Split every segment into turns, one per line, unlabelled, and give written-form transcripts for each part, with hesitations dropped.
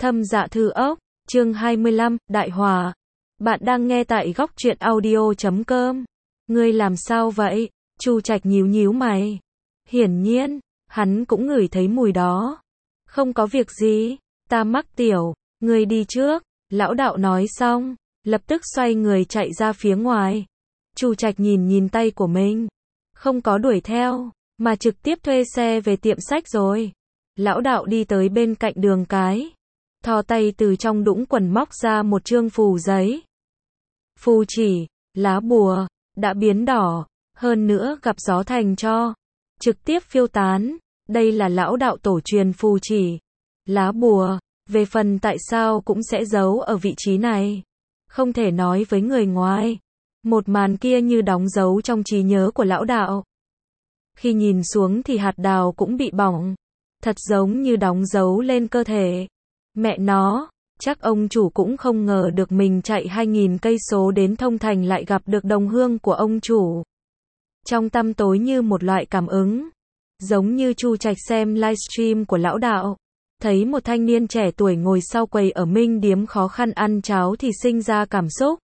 Thâm Dạ Thư Ốc, chương 25, Đại Hòa. Bạn đang nghe tại góc truyện audio.com. Ngươi làm sao vậy? Chu Trạch nhíu nhíu mày. Hiển nhiên, hắn cũng ngửi thấy mùi đó. Không có việc gì, ta mắc tiểu, ngươi đi trước. Lão đạo nói xong, lập tức xoay người chạy ra phía ngoài. Chu Trạch nhìn nhìn tay của mình, không có đuổi theo, mà trực tiếp thuê xe về tiệm sách rồi. Lão đạo đi tới bên cạnh đường cái, thò tay từ trong đũng quần móc ra một chương phù giấy. Phù chỉ, lá bùa, đã biến đỏ, hơn nữa gặp gió thành tro, trực tiếp phiêu tán. Đây là lão đạo tổ truyền phù chỉ, lá bùa, về phần tại sao cũng sẽ giấu ở vị trí này, không thể nói với người ngoài. Một màn kia như đóng dấu trong trí nhớ của lão đạo. Khi nhìn xuống thì hạt đào cũng bị bỏng, thật giống như đóng dấu lên cơ thể. Mẹ nó, chắc ông chủ cũng không ngờ được mình chạy 2.000 cây số đến Thông Thành lại gặp được đồng hương của ông chủ. Trong tăm tối như một loại cảm ứng, giống như Chu Trạch xem livestream của lão đạo, thấy một thanh niên trẻ tuổi ngồi sau quầy ở Minh Điếm khó khăn ăn cháo thì sinh ra cảm xúc.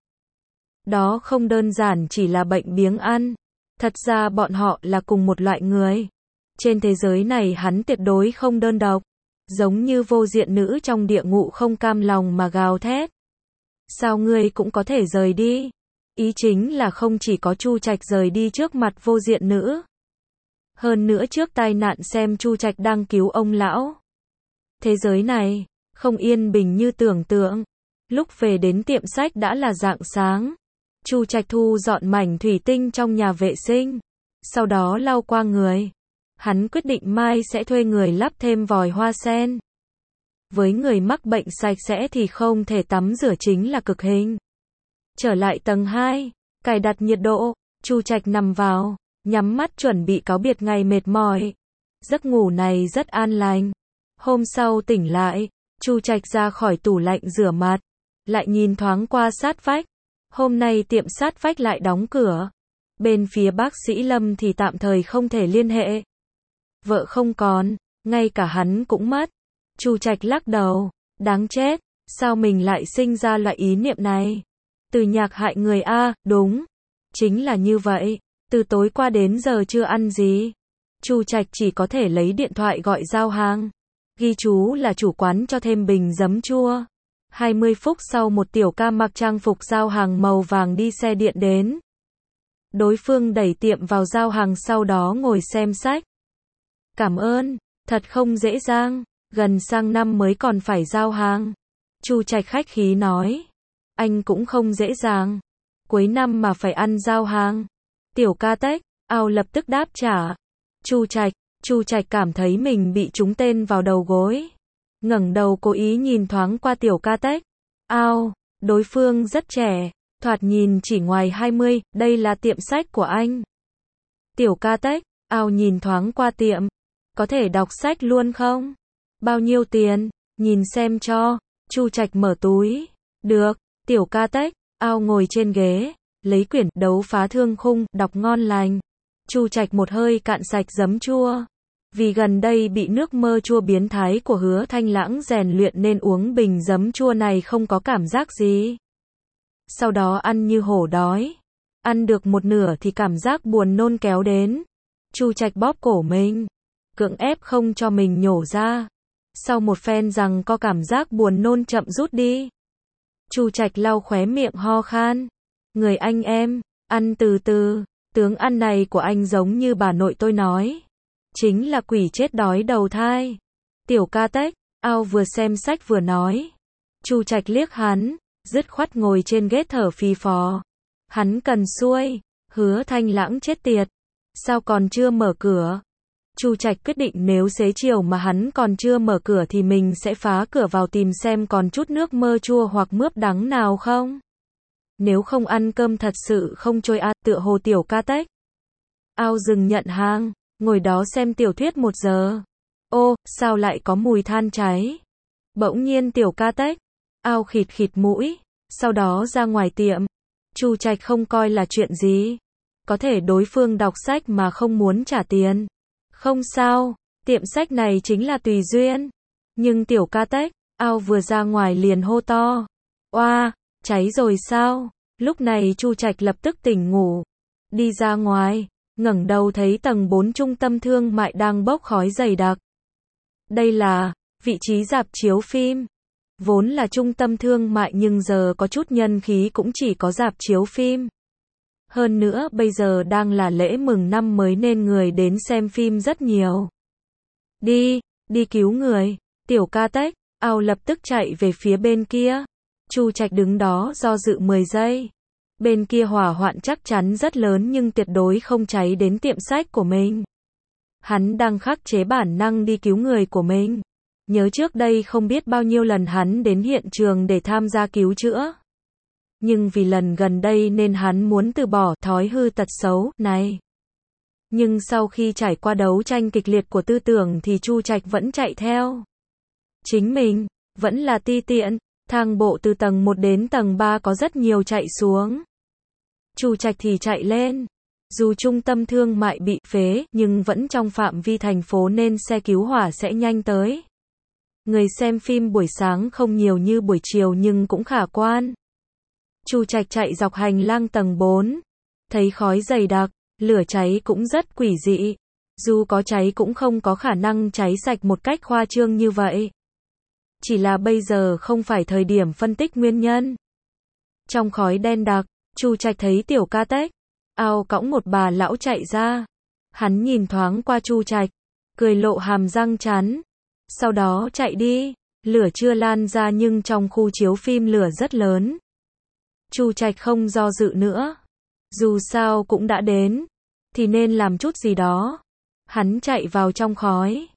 Đó không đơn giản chỉ là bệnh biếng ăn, thật ra bọn họ là cùng một loại người. Trên thế giới này hắn tuyệt đối không đơn độc, giống như vô diện nữ trong địa ngục không cam lòng mà gào thét. Sao ngươi cũng có thể rời đi? Ý chính là không chỉ có Chu Trạch rời đi trước mặt vô diện nữ. Hơn nữa trước tai nạn xem Chu Trạch đang cứu ông lão. Thế giới này, không yên bình như tưởng tượng. Lúc về đến tiệm sách đã là rạng sáng. Chu Trạch thu dọn mảnh thủy tinh trong nhà vệ sinh, sau đó lau qua người. Hắn quyết định mai sẽ thuê người lắp thêm vòi hoa sen. Với người mắc bệnh sạch sẽ thì không thể tắm rửa chính là cực hình. Trở lại tầng 2, cài đặt nhiệt độ, Chu Trạch nằm vào, nhắm mắt chuẩn bị cáo biệt ngày mệt mỏi. Giấc ngủ này rất an lành. Hôm sau tỉnh lại, Chu Trạch ra khỏi tủ lạnh rửa mặt, lại nhìn thoáng qua sát vách. Hôm nay tiệm sát vách lại đóng cửa. Bên phía bác sĩ Lâm thì tạm thời không thể liên hệ. Vợ không còn, ngay cả hắn cũng mất. Chu Trạch lắc đầu, đáng chết, sao mình lại sinh ra loại ý niệm này? Từ nhạc hại người a, đúng, chính là như vậy. Từ tối qua đến giờ chưa ăn gì. Chu Trạch chỉ có thể lấy điện thoại gọi giao hàng. Ghi chú là chủ quán cho thêm bình giấm chua. 20 phút sau một tiểu ca mặc trang phục giao hàng màu vàng đi xe điện đến. Đối phương đẩy tiệm vào giao hàng sau đó ngồi xem sách. Cảm ơn, thật không dễ dàng, gần sang năm mới còn phải giao hàng. Chu Trạch khách khí nói, anh cũng không dễ dàng, cuối năm mà phải ăn giao hàng. Tiểu ca tách, ao lập tức đáp trả. Chu Trạch cảm thấy mình bị trúng tên vào đầu gối. Ngẩng đầu cố ý nhìn thoáng qua tiểu ca tách. Ao, đối phương rất trẻ, thoạt nhìn chỉ ngoài 20, đây là tiệm sách của anh. Tiểu ca tách, ao nhìn thoáng qua tiệm. Có thể đọc sách luôn không? Bao nhiêu tiền? Nhìn xem cho. Chu Trạch mở túi. Được. Tiểu ca tách, ao ngồi trên ghế, lấy quyển Đấu Phá Thương Khung, đọc ngon lành. Chu Trạch một hơi cạn sạch giấm chua. Vì gần đây bị nước mơ chua biến thái của Hứa Thanh Lãng rèn luyện nên uống bình giấm chua này không có cảm giác gì. Sau đó ăn như hổ đói. Ăn được một nửa thì cảm giác buồn nôn kéo đến. Chu Trạch bóp cổ mình, cưỡng ép không cho mình nhổ ra. Sau một phen rằng có cảm giác buồn nôn chậm rút đi. Chu Trạch lau khóe miệng ho khan. Người anh em, ăn từ từ, tướng ăn này của anh giống như bà nội tôi nói. Chính là quỷ chết đói đầu thai. Tiểu ca tách, ao vừa xem sách vừa nói. Chu Trạch liếc hắn, dứt khoát ngồi trên ghế thở phì phò. Hắn cần xuôi, Hứa Thanh Lãng chết tiệt. Sao còn chưa mở cửa? Chu Trạch quyết định nếu xế chiều mà hắn còn chưa mở cửa thì mình sẽ phá cửa vào tìm xem còn chút nước mơ chua hoặc mướp đắng nào không. Nếu không ăn cơm thật sự không trôi tựa hồ tiểu ca tách. Ao dừng nhận hàng, ngồi đó xem tiểu thuyết 1 giờ. Ô, sao lại có mùi than cháy? Bỗng nhiên tiểu ca tách. Ao khịt khịt mũi, sau đó ra ngoài tiệm. Chu Trạch không coi là chuyện gì. Có thể đối phương đọc sách mà không muốn trả tiền. Không sao, tiệm sách này chính là tùy duyên. Nhưng tiểu ca tách, Ao vừa ra ngoài liền hô to. Oa, cháy rồi sao? Lúc này Chu Trạch lập tức tỉnh ngủ. Đi ra ngoài, ngẩng đầu thấy tầng 4 trung tâm thương mại đang bốc khói dày đặc. Đây là vị trí rạp chiếu phim. Vốn là trung tâm thương mại nhưng giờ có chút nhân khí cũng chỉ có rạp chiếu phim. Hơn nữa bây giờ đang là lễ mừng năm mới nên người đến xem phim rất nhiều. Đi cứu người. Tiểu Ca Tách, Ao lập tức chạy về phía bên kia. Chu Trạch đứng đó do dự 10 giây. Bên kia hỏa hoạn chắc chắn rất lớn nhưng tuyệt đối không cháy đến tiệm sách của mình. Hắn đang khắc chế bản năng đi cứu người của mình. Nhớ trước đây không biết bao nhiêu lần hắn đến hiện trường để tham gia cứu chữa. Nhưng vì lần gần đây nên hắn muốn từ bỏ thói hư tật xấu này. Nhưng sau khi trải qua đấu tranh kịch liệt của tư tưởng thì Chu Trạch vẫn chạy theo. Chính mình, vẫn là ti tiện, thang bộ từ tầng 1 đến tầng 3 có rất nhiều chạy xuống. Chu Trạch thì chạy lên. Dù trung tâm thương mại bị phế, nhưng vẫn trong phạm vi thành phố nên xe cứu hỏa sẽ nhanh tới. Người xem phim buổi sáng không nhiều như buổi chiều nhưng cũng khả quan. Chu Trạch chạy dọc hành lang tầng 4. Thấy khói dày đặc, lửa cháy cũng rất quỷ dị. Dù có cháy cũng không có khả năng cháy sạch một cách khoa trương như vậy. Chỉ là bây giờ không phải thời điểm phân tích nguyên nhân. Trong khói đen đặc, Chu Trạch thấy Tiểu Ca Tách, Ao cõng một bà lão chạy ra. Hắn nhìn thoáng qua Chu Trạch, cười lộ hàm răng chắn. Sau đó chạy đi. Lửa chưa lan ra nhưng trong khu chiếu phim lửa rất lớn. Chu Trạch không do dự nữa. Dù sao cũng đã đến, thì nên làm chút gì đó. Hắn chạy vào trong khói.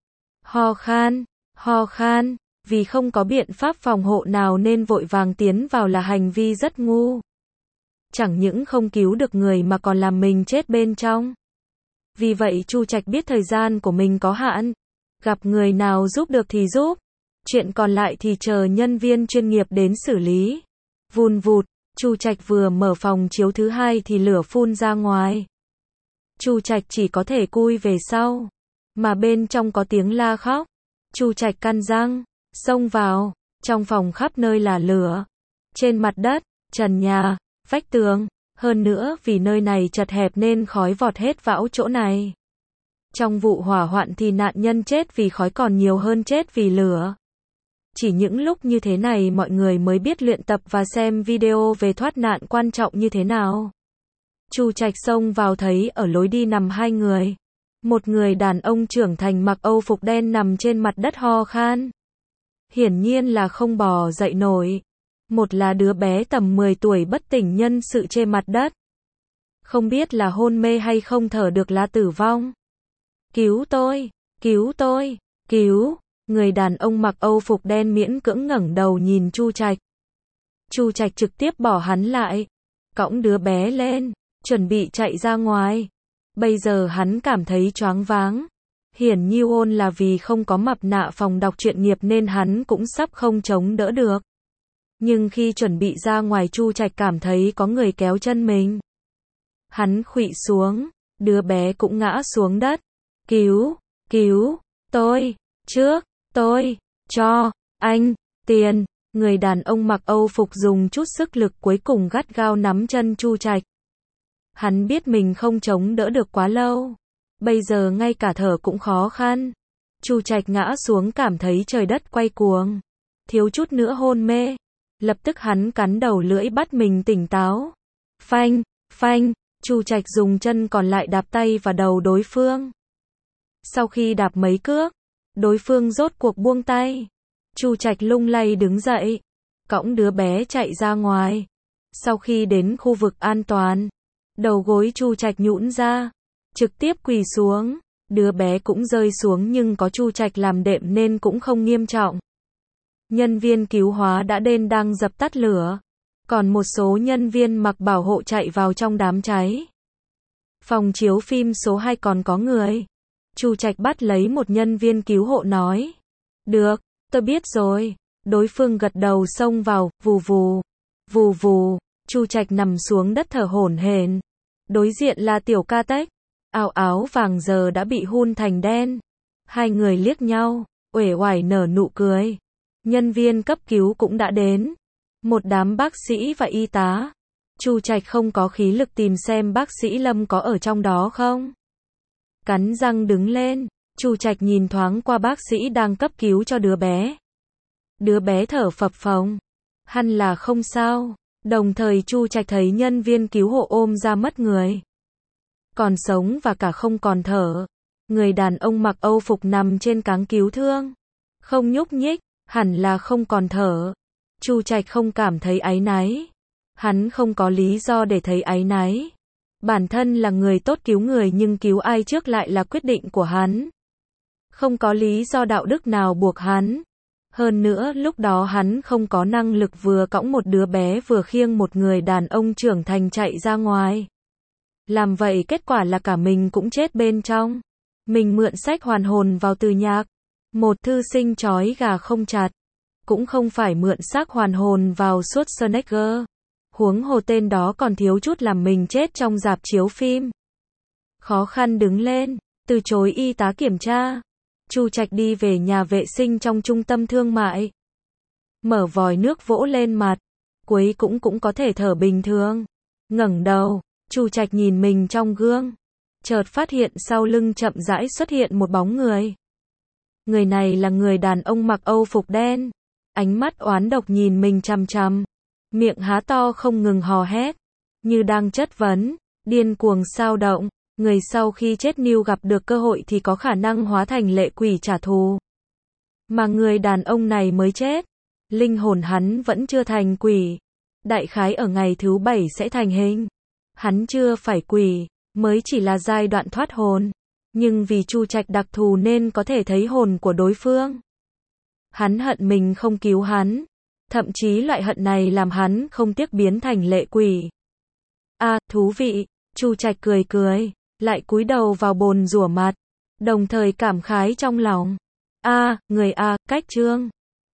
Ho khan, vì không có biện pháp phòng hộ nào nên vội vàng tiến vào là hành vi rất ngu. Chẳng những không cứu được người mà còn làm mình chết bên trong. Vì vậy Chu Trạch biết thời gian của mình có hạn. Gặp người nào giúp được thì giúp. Chuyện còn lại thì chờ nhân viên chuyên nghiệp đến xử lý. Vùn vụt, Chu Trạch vừa mở phòng chiếu thứ hai thì lửa phun ra ngoài. Chu Trạch chỉ có thể cui về sau. Mà bên trong có tiếng la khóc. Chu Trạch căn răng, xông vào. Trong phòng khắp nơi là lửa. Trên mặt đất, trần nhà, vách tường. Hơn nữa vì nơi này chật hẹp nên khói vọt hết vào chỗ này. Trong vụ hỏa hoạn thì nạn nhân chết vì khói còn nhiều hơn chết vì lửa. Chỉ những lúc như thế này mọi người mới biết luyện tập và xem video về thoát nạn quan trọng như thế nào. Chu Trạch xông vào thấy ở lối đi nằm hai người. Một người đàn ông trưởng thành mặc âu phục đen nằm trên mặt đất ho khan. Hiển nhiên là không bò dậy nổi. Một là đứa bé tầm 10 tuổi bất tỉnh nhân sự trên mặt đất. Không biết là hôn mê hay không thở được là tử vong. Cứu tôi, cứu tôi, cứu. Người đàn ông mặc âu phục đen miễn cưỡng ngẩng đầu nhìn Chu Trạch. Chu Trạch trực tiếp bỏ hắn lại, cõng đứa bé lên, chuẩn bị chạy ra ngoài. Bây giờ hắn cảm thấy choáng váng. Hiển nhiên là vì không có mặt nạ phòng đọc truyện nghiệp nên hắn cũng sắp không chống đỡ được. Nhưng khi chuẩn bị ra ngoài Chu Trạch cảm thấy có người kéo chân mình. Hắn khuỵu xuống, đứa bé cũng ngã xuống đất. Cứu, tôi, trước, tôi, cho, anh, tiền. Người đàn ông mặc âu phục dùng chút sức lực cuối cùng gắt gao nắm chân Chu Trạch. Hắn biết mình không chống đỡ được quá lâu. Bây giờ ngay cả thở cũng khó khăn. Chu Trạch ngã xuống cảm thấy trời đất quay cuồng. Thiếu chút nữa hôn mê. Lập tức hắn cắn đầu lưỡi bắt mình tỉnh táo. Phanh, Chu Trạch dùng chân còn lại đạp tay vào đầu đối phương. Sau khi đạp mấy cước, đối phương rốt cuộc buông tay. Chu Trạch lung lay đứng dậy, cõng đứa bé chạy ra ngoài. Sau khi đến khu vực an toàn, đầu gối Chu Trạch nhũn ra, trực tiếp quỳ xuống. Đứa bé cũng rơi xuống nhưng có Chu Trạch làm đệm nên cũng không nghiêm trọng. Nhân viên cứu hỏa đã đến đang dập tắt lửa. Còn một số nhân viên mặc bảo hộ chạy vào trong đám cháy. Phòng chiếu phim số 2 còn có người. Chu Trạch bắt lấy một nhân viên cứu hộ nói. Được, tôi biết rồi. Đối phương gật đầu xông vào, vù vù. Chu Trạch nằm xuống đất thở hổn hển. Đối diện là Tiểu Ca Tách. Áo vàng giờ đã bị hun thành đen. Hai người liếc nhau, uể oải nở nụ cười. Nhân viên cấp cứu cũng đã đến. Một đám bác sĩ và y tá. Chu Trạch không có khí lực tìm xem bác sĩ Lâm có ở trong đó không. Cắn răng đứng lên, Chu Trạch nhìn thoáng qua bác sĩ đang cấp cứu cho đứa bé. Đứa bé thở phập phồng. Hẳn là không sao. Đồng thời Chu Trạch thấy nhân viên cứu hộ ôm ra mất người. Còn sống và cả không còn thở. Người đàn ông mặc Âu phục nằm trên cáng cứu thương. Không nhúc nhích, hẳn là không còn thở. Chu Trạch không cảm thấy áy náy. Hắn không có lý do để thấy áy náy. Bản thân là người tốt cứu người nhưng cứu ai trước lại là quyết định của hắn. Không có lý do đạo đức nào buộc hắn. Hơn nữa lúc đó hắn không có năng lực vừa cõng một đứa bé vừa khiêng một người đàn ông trưởng thành chạy ra ngoài. Làm vậy kết quả là cả mình cũng chết bên trong. Mình mượn sách hoàn hồn vào từ nhạc. Một thư sinh trói gà không chặt. Cũng không phải mượn xác hoàn hồn vào Schwarzenegger. Huống hồ tên đó còn thiếu chút làm mình chết trong rạp chiếu phim. Khó khăn đứng lên, từ chối y tá kiểm tra. Chu Trạch đi về nhà vệ sinh trong trung tâm thương mại. Mở vòi nước vỗ lên mặt. Cuối cũng có thể thở bình thường. Ngẩng đầu, Chu Trạch nhìn mình trong gương. Chợt phát hiện sau lưng chậm rãi xuất hiện một bóng người. Người này là người đàn ông mặc Âu phục đen. Ánh mắt oán độc nhìn mình chằm chằm. Miệng há to không ngừng hò hét. Như đang chất vấn, điên cuồng xao động. Người sau khi chết nếu gặp được cơ hội thì có khả năng hóa thành lệ quỷ trả thù. Mà người đàn ông này mới chết. Linh hồn hắn vẫn chưa thành quỷ. Đại khái ở ngày thứ 7 sẽ thành hình. Hắn chưa phải quỷ, mới chỉ là giai đoạn thoát hồn. Nhưng vì Chu Trạch đặc thù nên có thể thấy hồn của đối phương. Hắn hận mình không cứu hắn. Thậm chí loại hận này làm hắn không tiếc biến thành lệ quỷ. Thú vị. Chu Trạch cười cười, lại cúi đầu vào bồn rửa mặt. Đồng thời cảm khái trong lòng. Người cách chương.